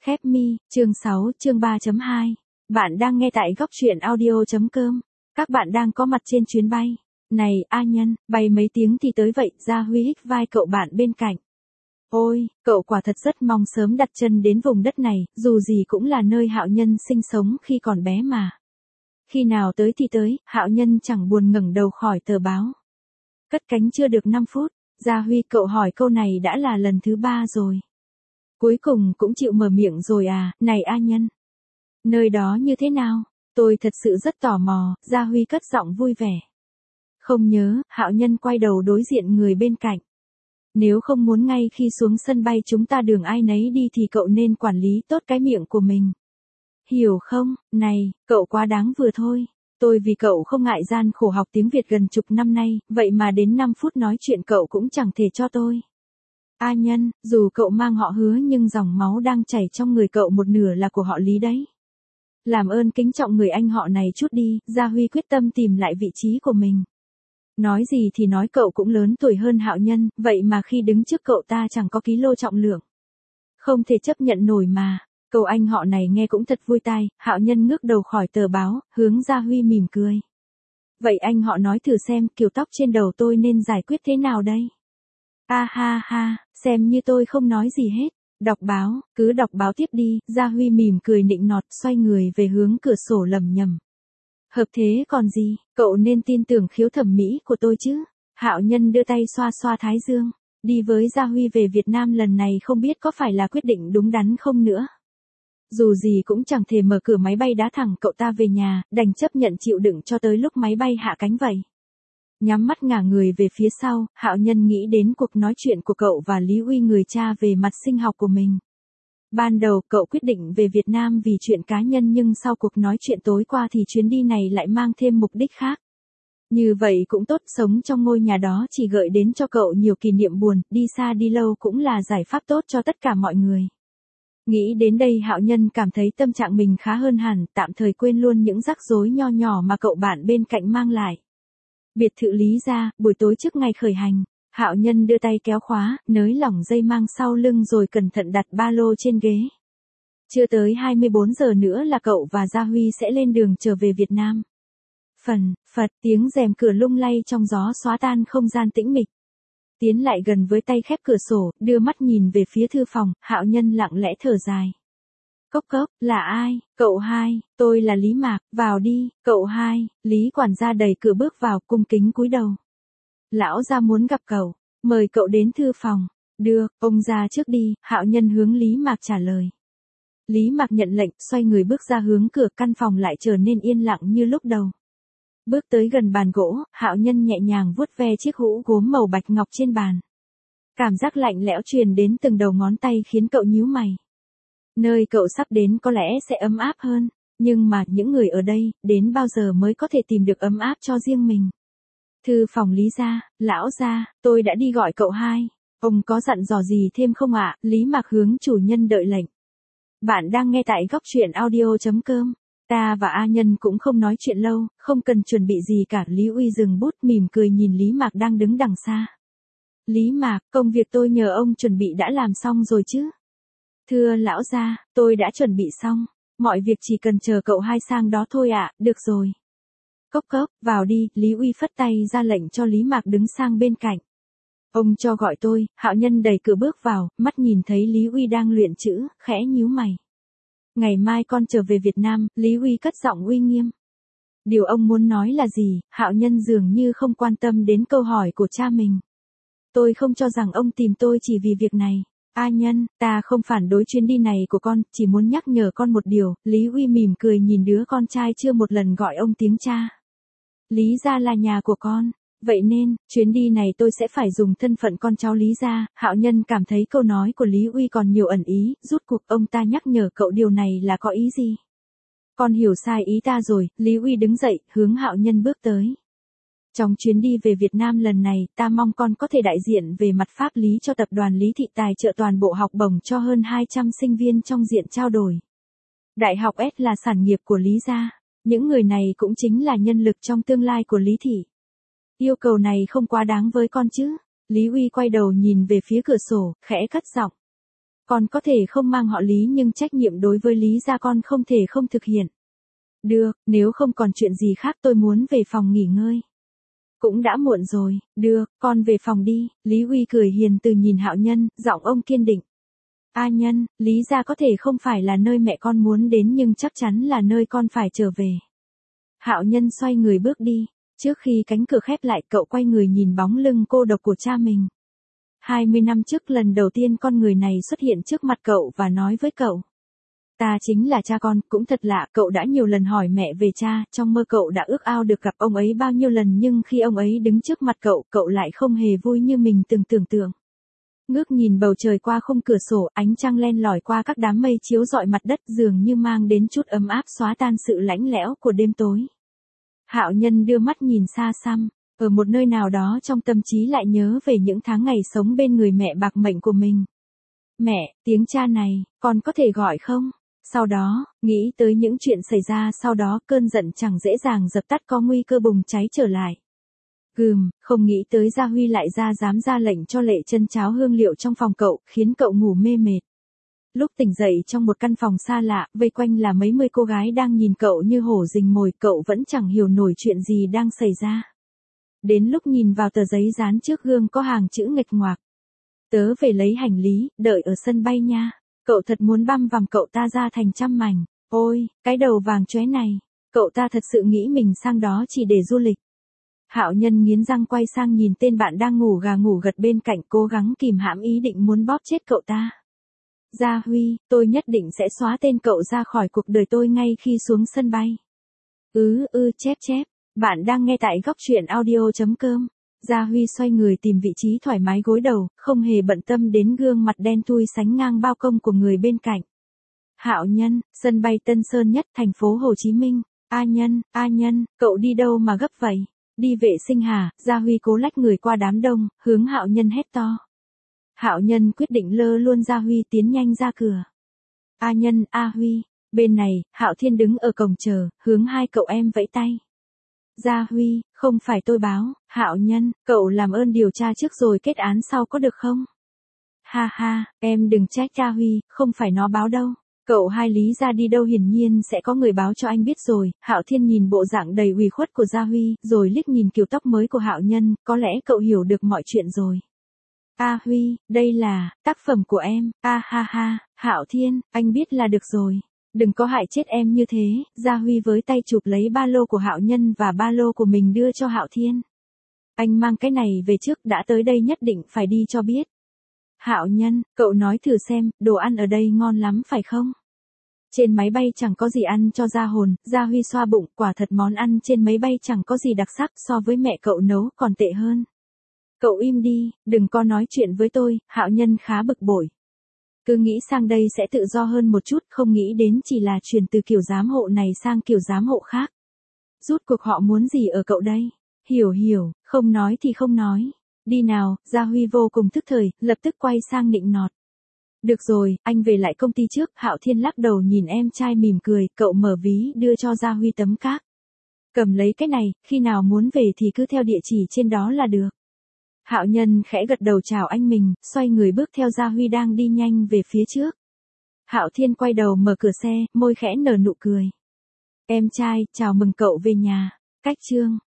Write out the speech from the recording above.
Khép mi, chương 6, chương 3.2. Bạn đang nghe tại góc truyện audio.com. Các bạn đang có mặt trên chuyến bay. Này, A Nhân, bay mấy tiếng thì tới vậy, Gia Huy hít vai cậu bạn bên cạnh. Ôi, cậu quả thật rất mong sớm đặt chân đến vùng đất này, dù gì cũng là nơi Hạo Nhân sinh sống khi còn bé mà. Khi nào tới thì tới, Hạo Nhân chẳng buồn ngẩng đầu khỏi tờ báo. Cất cánh chưa được 5 phút, Gia Huy cậu hỏi câu này đã là lần thứ 3 rồi. Cuối cùng cũng chịu mở miệng rồi à, này A Nhân. Nơi đó như thế nào? Tôi thật sự rất tò mò, Gia Huy cất giọng vui vẻ. Không nhớ, Hạo Nhân quay đầu đối diện người bên cạnh. Nếu không muốn ngay khi xuống sân bay chúng ta đường ai nấy đi thì cậu nên quản lý tốt cái miệng của mình. Hiểu không, này, cậu quá đáng vừa thôi. Tôi vì cậu không ngại gian khổ học tiếng Việt gần chục năm nay, vậy mà đến 5 phút nói chuyện cậu cũng chẳng thể cho tôi. A Nhân, dù cậu mang họ Hứa nhưng dòng máu đang chảy trong người cậu một nửa là của họ Lý đấy. Làm ơn kính trọng người anh họ này chút đi, Gia Huy quyết tâm tìm lại vị trí của mình. Nói gì thì nói cậu cũng lớn tuổi hơn Hạo Nhân, vậy mà khi đứng trước cậu ta chẳng có ký lô trọng lượng. Không thể chấp nhận nổi mà. Câu anh họ này nghe cũng thật vui tai, Hạo Nhân ngước đầu khỏi tờ báo, hướng Gia Huy mỉm cười. Vậy anh họ nói thử xem kiểu tóc trên đầu tôi nên giải quyết thế nào đây? Ha ha ha, xem như tôi không nói gì hết. Đọc báo, cứ đọc báo tiếp đi, Gia Huy mỉm cười nịnh nọt xoay người về hướng cửa sổ lẩm nhẩm. Hợp thế còn gì, cậu nên tin tưởng khiếu thẩm mỹ của tôi chứ. Hạo Nhân đưa tay xoa xoa thái dương. Đi với Gia Huy về Việt Nam lần này không biết có phải là quyết định đúng đắn không nữa. Dù gì cũng chẳng thể mở cửa máy bay đá thẳng cậu ta về nhà, đành chấp nhận chịu đựng cho tới lúc máy bay hạ cánh vậy. Nhắm mắt ngả người về phía sau, Hạo Nhân nghĩ đến cuộc nói chuyện của cậu và Lý Uy người cha về mặt sinh học của mình. Ban đầu cậu quyết định về Việt Nam vì chuyện cá nhân nhưng sau cuộc nói chuyện tối qua thì chuyến đi này lại mang thêm mục đích khác. Như vậy cũng tốt, sống trong ngôi nhà đó chỉ gợi đến cho cậu nhiều kỷ niệm buồn, đi xa đi lâu cũng là giải pháp tốt cho tất cả mọi người. Nghĩ đến đây Hạo Nhân cảm thấy tâm trạng mình khá hơn hẳn, tạm thời quên luôn những rắc rối nho nhỏ mà cậu bạn bên cạnh mang lại. Biệt thự Lý gia, buổi tối trước ngày khởi hành, Hạo Nhân đưa tay kéo khóa, nới lỏng dây mang sau lưng rồi cẩn thận đặt ba lô trên ghế. Chưa tới 24 giờ nữa là cậu và Gia Huy sẽ lên đường trở về Việt Nam. Phật, tiếng rèm cửa lung lay trong gió xóa tan không gian tĩnh mịch. Tiến lại gần với tay khép cửa sổ, đưa mắt nhìn về phía thư phòng, Hạo Nhân lặng lẽ thở dài. Cốc, là ai? Cậu hai, tôi là Lý Mạc, vào đi, cậu hai, Lý quản gia đẩy cửa bước vào cung kính cúi đầu. Lão gia muốn gặp cậu, mời cậu đến thư phòng. Được, ông ra trước đi, Hạo Nhân hướng Lý Mạc trả lời. Lý Mạc nhận lệnh, xoay người bước ra hướng cửa, căn phòng lại trở nên yên lặng như lúc đầu. Bước tới gần bàn gỗ, Hạo Nhân nhẹ nhàng vuốt ve chiếc hũ gốm màu bạch ngọc trên bàn. Cảm giác lạnh lẽo truyền đến từng đầu ngón tay khiến cậu nhíu mày. Nơi cậu sắp đến có lẽ sẽ ấm áp hơn, nhưng mà những người ở đây, đến bao giờ mới có thể tìm được ấm áp cho riêng mình? Thư phòng Lý gia, lão gia, tôi đã đi gọi cậu hai. Ông có dặn dò gì thêm không ạ? Lý Mạc hướng chủ nhân đợi lệnh. Bạn đang nghe tại góc truyện audio.com. Ta và A Nhân cũng không nói chuyện lâu, không cần chuẩn bị gì cả. Lý Uy dừng bút mỉm cười nhìn Lý Mạc đang đứng đằng xa. Lý Mạc, công việc tôi nhờ ông chuẩn bị đã làm xong rồi chứ? Thưa lão gia, tôi đã chuẩn bị xong. Mọi việc chỉ cần chờ cậu hai sang đó thôi ạ, được rồi. Cốc, vào đi, Lý Uy phất tay ra lệnh cho Lý Mạc đứng sang bên cạnh. Ông cho gọi tôi, Hạo Nhân đẩy cửa bước vào, mắt nhìn thấy Lý Uy đang luyện chữ, khẽ nhíu mày. Ngày mai con trở về Việt Nam, Lý Uy cất giọng uy nghiêm. Điều ông muốn nói là gì? Hạo Nhân dường như không quan tâm đến câu hỏi của cha mình. Tôi không cho rằng ông tìm tôi chỉ vì việc này. A Nhân, ta không phản đối chuyến đi này của con, chỉ muốn nhắc nhở con một điều. Lý Uy mỉm cười nhìn đứa con trai chưa một lần gọi ông tiếng cha. Lý gia là nhà của con. Vậy nên, chuyến đi này tôi sẽ phải dùng thân phận con cháu Lý gia. Hạo Nhân cảm thấy câu nói của Lý Uy còn nhiều ẩn ý, rút cuộc ông ta nhắc nhở cậu điều này là có ý gì? Con hiểu sai ý ta rồi, Lý Uy đứng dậy, hướng Hạo Nhân bước tới. Trong chuyến đi về Việt Nam lần này, ta mong con có thể đại diện về mặt pháp lý cho tập đoàn Lý Thị tài trợ toàn bộ học bổng cho hơn 200 sinh viên trong diện trao đổi. Đại học S là sản nghiệp của Lý gia. Những người này cũng chính là nhân lực trong tương lai của Lý Thị. Yêu cầu này không quá đáng với con chứ? Lý Uy quay đầu nhìn về phía cửa sổ, khẽ cất giọng. Con có thể không mang họ Lý nhưng trách nhiệm đối với Lý gia con không thể không thực hiện. Được, nếu không còn chuyện gì khác tôi muốn về phòng nghỉ ngơi. Cũng đã muộn rồi, được, con về phòng đi. Lý Huy cười hiền từ nhìn Hạo Nhân, giọng ông kiên định. A Nhân, Lý gia có thể không phải là nơi mẹ con muốn đến nhưng chắc chắn là nơi con phải trở về. Hạo Nhân xoay người bước đi. Trước khi cánh cửa khép lại cậu quay người nhìn bóng lưng cô độc của cha mình. 20 năm trước lần đầu tiên con người này xuất hiện trước mặt cậu và nói với cậu. Ta chính là cha con, cũng thật lạ, cậu đã nhiều lần hỏi mẹ về cha, trong mơ cậu đã ước ao được gặp ông ấy bao nhiêu lần nhưng khi ông ấy đứng trước mặt cậu, cậu lại không hề vui như mình từng tưởng tượng. Ngước nhìn bầu trời qua khung cửa sổ, ánh trăng len lỏi qua các đám mây chiếu rọi mặt đất dường như mang đến chút ấm áp xóa tan sự lạnh lẽo của đêm tối. Hạo Nhân đưa mắt nhìn xa xăm, ở một nơi nào đó trong tâm trí lại nhớ về những tháng ngày sống bên người mẹ bạc mệnh của mình. Mẹ, tiếng cha này, con có thể gọi không? Sau đó, nghĩ tới những chuyện xảy ra sau đó cơn giận chẳng dễ dàng dập tắt có nguy cơ bùng cháy trở lại. Không nghĩ tới Gia Huy lại dám ra lệnh cho Lệ Chân cháo hương liệu trong phòng cậu, khiến cậu ngủ mê mệt. Lúc tỉnh dậy trong một căn phòng xa lạ, vây quanh là mấy mươi cô gái đang nhìn cậu như hổ rình mồi, cậu vẫn chẳng hiểu nổi chuyện gì đang xảy ra. Đến lúc nhìn vào tờ giấy dán trước gương có hàng chữ nghịch ngoạc. Tớ về lấy hành lý, đợi ở sân bay nha. Cậu thật muốn băm vằm cậu ta ra thành trăm mảnh. Ôi, cái đầu vàng chóe này. Cậu ta thật sự nghĩ mình sang đó chỉ để du lịch. Hạo Nhân nghiến răng quay sang nhìn tên bạn đang ngủ gà ngủ gật bên cạnh, cố gắng kìm hãm ý định muốn bóp chết cậu ta. Gia Huy, tôi nhất định sẽ xóa tên cậu ra khỏi cuộc đời tôi ngay khi xuống sân bay. Chép. Bạn đang nghe tại góc truyện audio.com. Gia Huy xoay người tìm vị trí thoải mái gối đầu, không hề bận tâm đến gương mặt đen thui sánh ngang bao công của người bên cạnh. Hạo Nhân, sân bay Tân Sơn Nhất, thành phố Hồ Chí Minh. A Nhân, cậu đi đâu mà gấp vậy? Đi vệ sinh hả? Gia Huy cố lách người qua đám đông, hướng Hạo Nhân hét to. Hạo Nhân quyết định lơ luôn Gia Huy tiến nhanh ra cửa. A Nhân, A Huy, bên này, Hạo Thiên đứng ở cổng chờ, hướng hai cậu em vẫy tay. Gia Huy, không phải tôi báo, Hạo Nhân, cậu làm ơn điều tra trước rồi kết án sau có được không? Ha ha, em đừng trách Gia Huy, không phải nó báo đâu. Cậu hai Lý ra đi đâu hiển nhiên sẽ có người báo cho anh biết rồi. Hạo Thiên nhìn bộ dạng đầy ủy khuất của Gia Huy, rồi liếc nhìn kiểu tóc mới của Hạo Nhân, có lẽ cậu hiểu được mọi chuyện rồi. A Huy, đây là tác phẩm của em. Ha ha, Hạo Thiên, anh biết là được rồi. Đừng có hại chết em như thế. Gia Huy với tay chụp lấy ba lô của Hạo Nhân và ba lô của mình đưa cho Hạo Thiên. Anh mang cái này về trước, đã tới đây nhất định phải đi cho biết. Hạo Nhân, cậu nói thử xem, đồ ăn ở đây ngon lắm phải không? Trên máy bay chẳng có gì ăn cho ra hồn. Gia Huy xoa bụng, quả thật món ăn trên máy bay chẳng có gì đặc sắc, so với mẹ cậu nấu còn tệ hơn. Cậu im đi, đừng có nói chuyện với tôi. Hạo Nhân khá bực bội. Cứ nghĩ sang đây sẽ tự do hơn một chút, không nghĩ đến chỉ là chuyển từ kiểu giám hộ này sang kiểu giám hộ khác. Rút cuộc họ muốn gì ở cậu đây? Hiểu, không nói thì không nói. Đi nào. Gia Huy vô cùng tức thời, lập tức quay sang nịnh nọt. Được rồi, anh về lại công ty trước. Hạo Thiên lắc đầu nhìn em trai mỉm cười, cậu mở ví đưa cho Gia Huy tấm cáp. Cầm lấy cái này, khi nào muốn về thì cứ theo địa chỉ trên đó là được. Hạo Nhân khẽ gật đầu chào anh mình, xoay người bước theo Gia Huy đang đi nhanh về phía trước. Hạo Thiên quay đầu mở cửa xe, môi khẽ nở nụ cười. Em trai, chào mừng cậu về nhà. Cách chương.